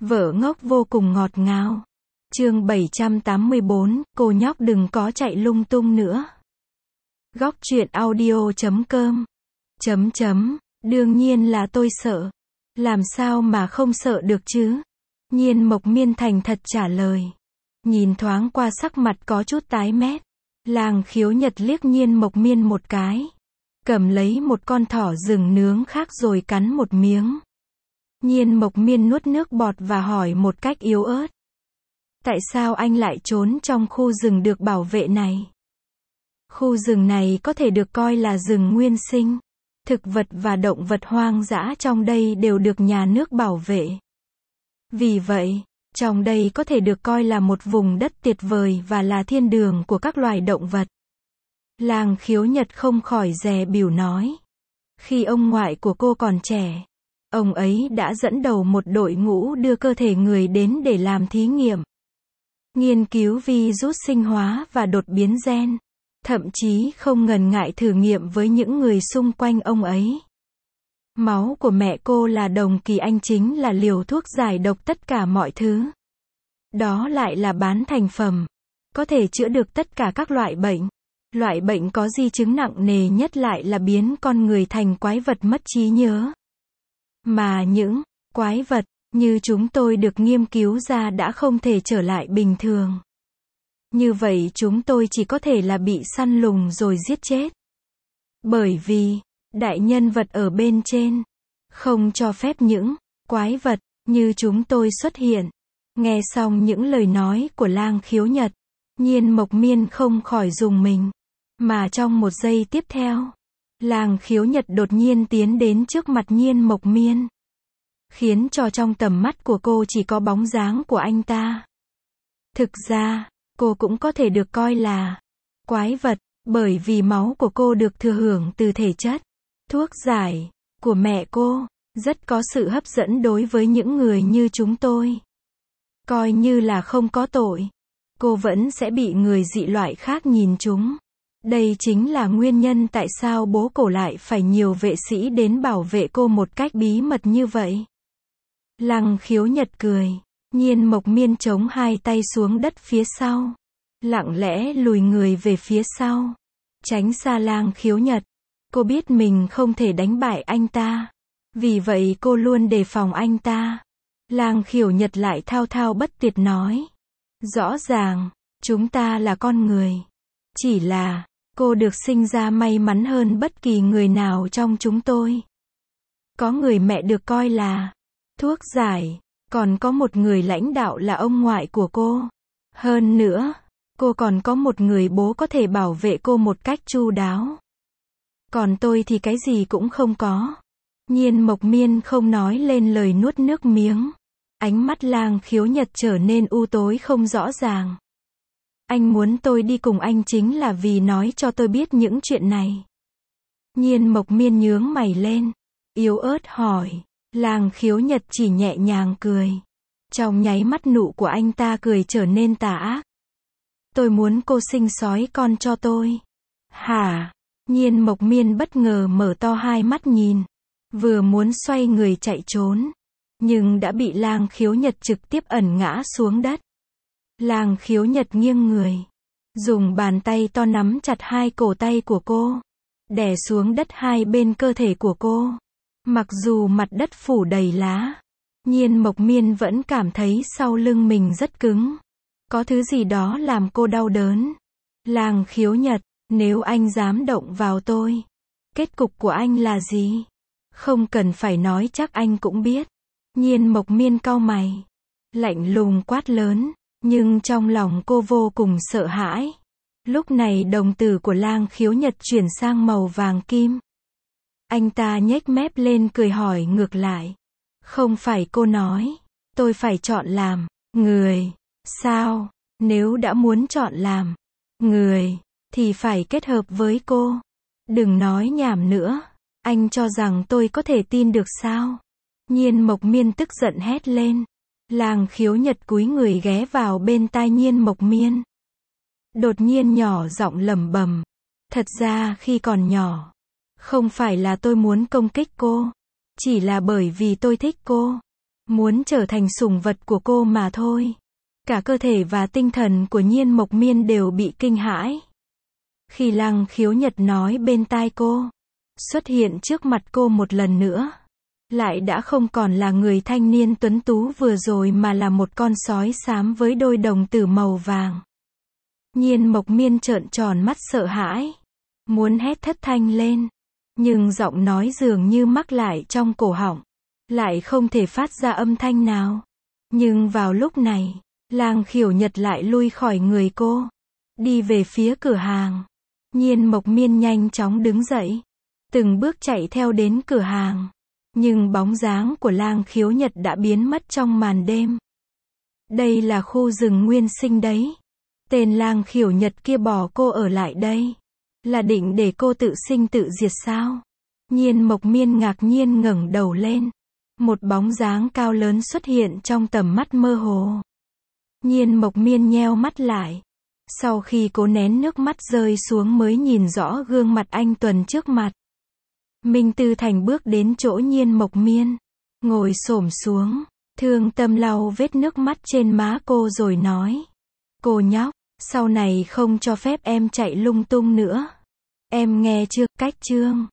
Vợ ngốc vô cùng ngọt ngào. Chương 784, cô nhóc đừng có chạy lung tung nữa. Góc truyện audio.com. Đương nhiên là tôi sợ. Làm sao mà không sợ được chứ? Nhiên Mộc Miên thành thật trả lời. Nhìn thoáng qua sắc mặt có chút tái mét. Lang Khiếu Nhật liếc Nhiên Mộc Miên một cái. Cầm lấy một con thỏ rừng nướng khác rồi cắn một miếng. Nhiên Mộc Miên nuốt nước bọt và hỏi một cách yếu ớt. Tại sao anh lại trốn trong khu rừng được bảo vệ này? Khu rừng này có thể được coi là rừng nguyên sinh. Thực vật và động vật hoang dã trong đây đều được nhà nước bảo vệ. Vì vậy, trong đây có thể được coi là một vùng đất tuyệt vời và là thiên đường của các loài động vật. Lang Khiếu Nhật không khỏi dè bỉu nói. Khi ông ngoại của cô còn trẻ, ông ấy đã dẫn đầu một đội ngũ đưa cơ thể người đến để làm thí nghiệm. Nghiên cứu virus sinh hóa và đột biến gen. Thậm chí không ngần ngại thử nghiệm với những người xung quanh ông ấy. Máu của mẹ cô là đồng kỳ anh chính là liều thuốc giải độc tất cả mọi thứ. Đó lại là bán thành phẩm. Có thể chữa được tất cả các loại bệnh. Loại bệnh có di chứng nặng nề nhất lại là biến con người thành quái vật mất trí nhớ. Mà những quái vật như chúng tôi được nghiên cứu ra đã không thể trở lại bình thường. Như vậy chúng tôi chỉ có thể là bị săn lùng rồi giết chết. Bởi vì, đại nhân vật ở bên trên, không cho phép những quái vật như chúng tôi xuất hiện. Nghe xong những lời nói của Lang Khiếu Nhật, Nhiên Mộc Miên không khỏi rùng mình. Mà trong một giây tiếp theo, Lang Khiếu Nhật đột nhiên tiến đến trước mặt Nhiên Mộc Miên. Khiến cho trong tầm mắt của cô chỉ có bóng dáng của anh ta. Thực ra, cô cũng có thể được coi là quái vật, bởi vì máu của cô được thừa hưởng từ thể chất, thuốc giải của mẹ cô, rất có sự hấp dẫn đối với những người như chúng tôi. Coi như là không có tội, cô vẫn sẽ bị người dị loại khác nhìn trúng. Đây chính là nguyên nhân tại sao bố cổ lại phải nhiều vệ sĩ đến bảo vệ cô một cách bí mật như vậy. Lang Khiếu Nhật cười. Nhiên Mộc Miên chống hai tay xuống đất phía sau. Lặng lẽ lùi người về phía sau. Tránh xa Lang Khiếu Nhật. Cô biết mình không thể đánh bại anh ta. Vì vậy cô luôn đề phòng anh ta. Lang Khiếu Nhật lại thao thao bất tuyệt nói. Rõ ràng, chúng ta là con người. Chỉ là, cô được sinh ra may mắn hơn bất kỳ người nào trong chúng tôi. Có người mẹ được coi là thuốc giải. Còn có một người lãnh đạo là ông ngoại của cô. Hơn nữa, cô còn có một người bố có thể bảo vệ cô một cách chu đáo. Còn tôi thì cái gì cũng không có. Nhiên Mộc Miên không nói lên lời nuốt nước miếng. Ánh mắt Lang Khiếu Nhật trở nên u tối không rõ ràng. Anh muốn tôi đi cùng anh chính là vì nói cho tôi biết những chuyện này. Nhiên Mộc Miên nhướng mày lên. Yếu ớt hỏi. Lang Khiếu Nhật chỉ nhẹ nhàng cười. Trong nháy mắt nụ của anh ta cười trở nên tà ác. Tôi muốn cô sinh sói con cho tôi. Hả? Nhiên Mộc Miên bất ngờ mở to hai mắt nhìn. Vừa muốn xoay người chạy trốn. Nhưng đã bị Lang Khiếu Nhật trực tiếp ẩn ngã xuống đất. Lang Khiếu Nhật nghiêng người. Dùng bàn tay to nắm chặt hai cổ tay của cô. Đè xuống đất hai bên cơ thể của cô. Mặc dù mặt đất phủ đầy lá, Nhiên Mộc Miên vẫn cảm thấy sau lưng mình rất cứng. Có thứ gì đó làm cô đau đớn. Lang Khiếu Nhật, nếu anh dám động vào tôi, kết cục của anh là gì? Không cần phải nói chắc anh cũng biết. Nhiên Mộc Miên cau mày. Lạnh lùng quát lớn, nhưng trong lòng cô vô cùng sợ hãi. Lúc này đồng tử của Lang Khiếu Nhật chuyển sang màu vàng kim. Anh ta nhếch mép lên cười hỏi ngược lại. Không phải cô nói, tôi phải chọn làm người, sao? Nếu đã muốn chọn làm người, thì phải kết hợp với cô. Đừng nói nhảm nữa, anh cho rằng tôi có thể tin được sao? Nhiên Mộc Miên tức giận hét lên. Lang Khiếu Nhật cúi người ghé vào bên tai Nhiên Mộc Miên. Đột nhiên nhỏ giọng lẩm bẩm. Thật ra khi còn nhỏ, không phải là tôi muốn công kích cô, chỉ là bởi vì tôi thích cô. muốn trở thành sủng vật của cô mà thôi. Cả cơ thể và tinh thần của Nhiên Mộc Miên đều bị kinh hãi. Khi Lăng Khiếu Nhật nói bên tai cô, xuất hiện trước mặt cô một lần nữa, lại đã không còn là người thanh niên tuấn tú vừa rồi mà là một con sói xám với đôi đồng tử màu vàng. Nhiên Mộc Miên trợn tròn mắt sợ hãi, muốn hét thất thanh lên, nhưng giọng nói dường như mắc lại trong cổ họng, lại không thể phát ra âm thanh nào. Nhưng vào lúc này, Lăng Khiếu Nhật lại lui khỏi người cô, đi về phía cửa hàng. Nhiên Mộc Miên nhanh chóng đứng dậy, từng bước chạy theo đến cửa hàng. Nhưng bóng dáng của Lăng Khiếu Nhật đã biến mất trong màn đêm. Đây là khu rừng nguyên sinh đấy. Tên Lăng Khiếu Nhật kia bỏ cô ở lại đây, là định để cô tự sinh tự diệt sao? Nhiên Mộc Miên ngạc nhiên ngẩng đầu lên. Một bóng dáng cao lớn xuất hiện trong tầm mắt mơ hồ. Nhiên Mộc Miên nheo mắt lại. Sau khi cố nén nước mắt rơi xuống mới nhìn rõ gương mặt anh tuấn trước mặt. Minh Tư Thành bước đến chỗ Nhiên Mộc Miên, ngồi xổm xuống, thương tâm lau vết nước mắt trên má cô rồi nói: cô nhóc, sau này không cho phép em chạy lung tung nữa. Em nghe chưa? Cách chương